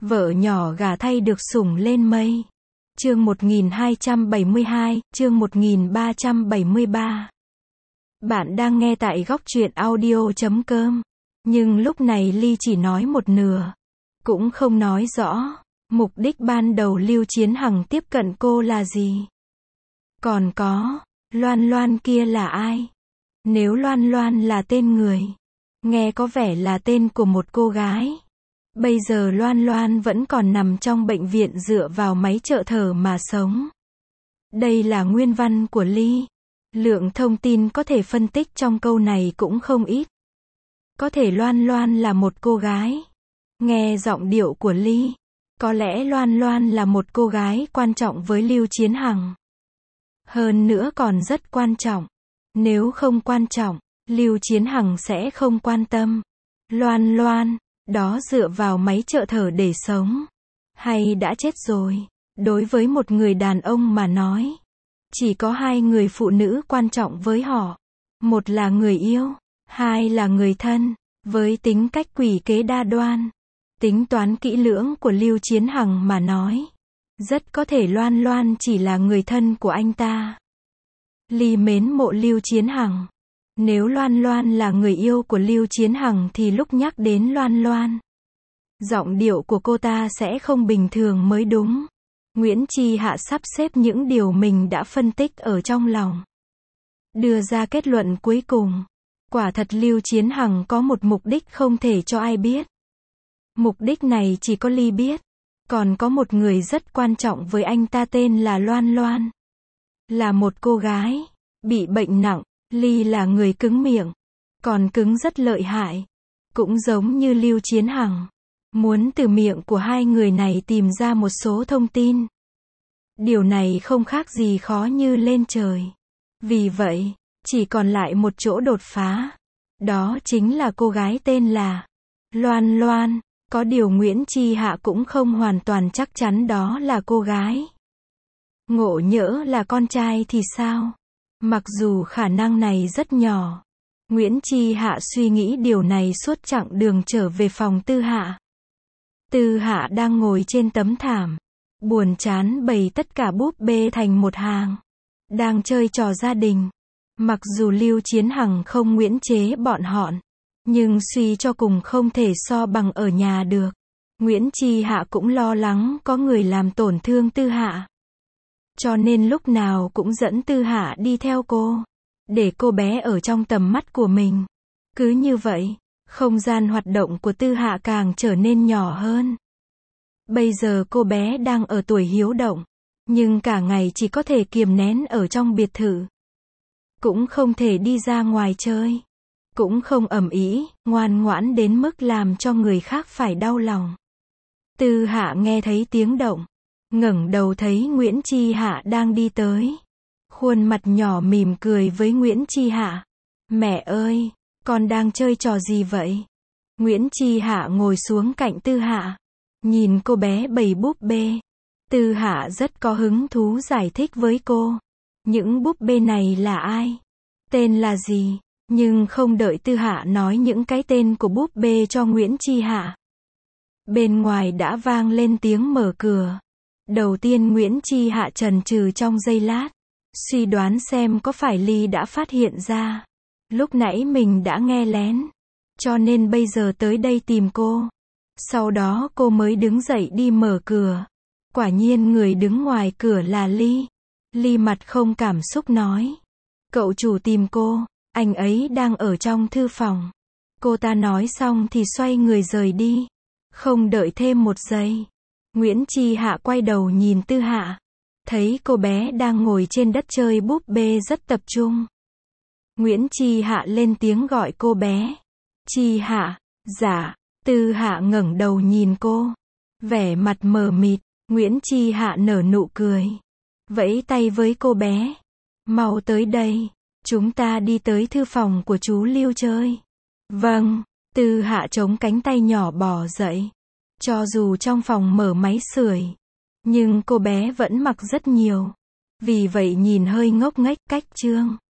Vợ nhỏ gả thay được sủng lên mây. Chương 1272, chương 1373. Bạn đang nghe tại góc truyện audio.com. Nhưng lúc này Ly chỉ nói một nửa. Cũng không nói rõ, mục đích ban đầu Lưu Chiến Hằng tiếp cận cô là gì. Còn có, Loan Loan kia là ai? Nếu Loan Loan là tên người, nghe có vẻ là tên của một cô gái. Bây giờ Loan Loan vẫn còn nằm trong bệnh viện dựa vào máy trợ thở mà sống. Đây là nguyên văn của Ly. Lượng thông tin có thể phân tích trong câu này cũng không ít. Có thể Loan Loan là một cô gái. Nghe giọng điệu của Ly, có lẽ Loan Loan là một cô gái quan trọng với Lưu Chiến Hằng. Hơn nữa còn rất quan trọng. Nếu không quan trọng, Lưu Chiến Hằng sẽ không quan tâm. Loan Loan đó dựa vào máy trợ thở để sống, hay đã chết rồi. Đối với một người đàn ông mà nói, chỉ có hai người phụ nữ quan trọng với họ. Một là người yêu, hai là người thân. Với tính cách quỷ kế đa đoan, tính toán kỹ lưỡng của Lưu Chiến Hằng mà nói, rất có thể Loan Loan chỉ là người thân của anh ta. Ly mến mộ Lưu Chiến Hằng. Nếu Loan Loan là người yêu của Lưu Chiến Hằng thì lúc nhắc đến Loan Loan, giọng điệu của cô ta sẽ không bình thường mới đúng. Nguyễn Chi Hạ sắp xếp những điều mình đã phân tích ở trong lòng, đưa ra kết luận cuối cùng. Quả thật Lưu Chiến Hằng có một mục đích không thể cho ai biết. Mục đích này chỉ có Ly biết. Còn có một người rất quan trọng với anh ta tên là Loan Loan. Là một cô gái, bị bệnh nặng. Ly là người cứng miệng, còn cứng rất lợi hại. Cũng giống như Lưu Chiến Hằng, muốn từ miệng của hai người này tìm ra một số thông tin. Điều này không khác gì khó như lên trời. Vì vậy, chỉ còn lại một chỗ đột phá. Đó chính là cô gái tên là Loan Loan. Có điều Nguyễn Chi Hạ cũng không hoàn toàn chắc chắn đó là cô gái. Ngộ nhỡ là con trai thì sao? Mặc dù khả năng này rất nhỏ, Nguyễn Chi Hạ suy nghĩ điều này suốt chặng đường trở về phòng Tư Hạ. Tư Hạ đang ngồi trên tấm thảm, buồn chán bày tất cả búp bê thành một hàng, đang chơi trò gia đình. Mặc dù Lưu Chiến Hằng không nguyễn chế bọn họ, nhưng suy cho cùng không thể so bằng ở nhà được. Nguyễn Chi Hạ cũng lo lắng có người làm tổn thương Tư Hạ. Cho nên lúc nào cũng dẫn Tư Hạ đi theo cô, để cô bé ở trong tầm mắt của mình. Cứ như vậy, không gian hoạt động của Tư Hạ càng trở nên nhỏ hơn. Bây giờ cô bé đang ở tuổi hiếu động, nhưng cả ngày chỉ có thể kiềm nén ở trong biệt thự. Cũng không thể đi ra ngoài chơi. Cũng không ầm ĩ, ngoan ngoãn đến mức làm cho người khác phải đau lòng. Tư Hạ nghe thấy tiếng động, ngẩng đầu thấy Nguyễn Chi Hạ đang đi tới. Khuôn mặt nhỏ mỉm cười với Nguyễn Chi Hạ. Mẹ ơi, con đang chơi trò gì vậy? Nguyễn Chi Hạ ngồi xuống cạnh Tư Hạ, nhìn cô bé bày búp bê. Tư Hạ rất có hứng thú giải thích với cô. Những búp bê này là ai? Tên là gì? Nhưng không đợi Tư Hạ nói những cái tên của búp bê cho Nguyễn Chi Hạ, bên ngoài đã vang lên tiếng mở cửa. Đầu tiên Nguyễn Chi Hạ chần chừ trong giây lát, suy đoán xem có phải Ly đã phát hiện ra. Lúc nãy mình đã nghe lén, cho nên bây giờ tới đây tìm cô. Sau đó cô mới đứng dậy đi mở cửa. Quả nhiên người đứng ngoài cửa là Ly. Ly mặt không cảm xúc nói. Cậu chủ tìm cô, anh ấy đang ở trong thư phòng. Cô ta nói xong thì xoay người rời đi. Không đợi thêm một giây, Nguyễn Chi Hạ quay đầu nhìn Tư Hạ, thấy cô bé đang ngồi trên đất chơi búp bê rất tập trung. Nguyễn Chi Hạ lên tiếng gọi cô bé. Chi Hạ, dạ. Tư Hạ ngẩng đầu nhìn cô, vẻ mặt mờ mịt. Nguyễn Chi Hạ nở nụ cười, vẫy tay với cô bé. Mau tới đây, chúng ta đi tới thư phòng của chú Lưu chơi. Vâng. Tư Hạ chống cánh tay nhỏ bò dậy. Cho dù trong phòng mở máy sưởi, nhưng cô bé vẫn mặc rất nhiều. Vì vậy nhìn hơi ngốc nghếch cách trương.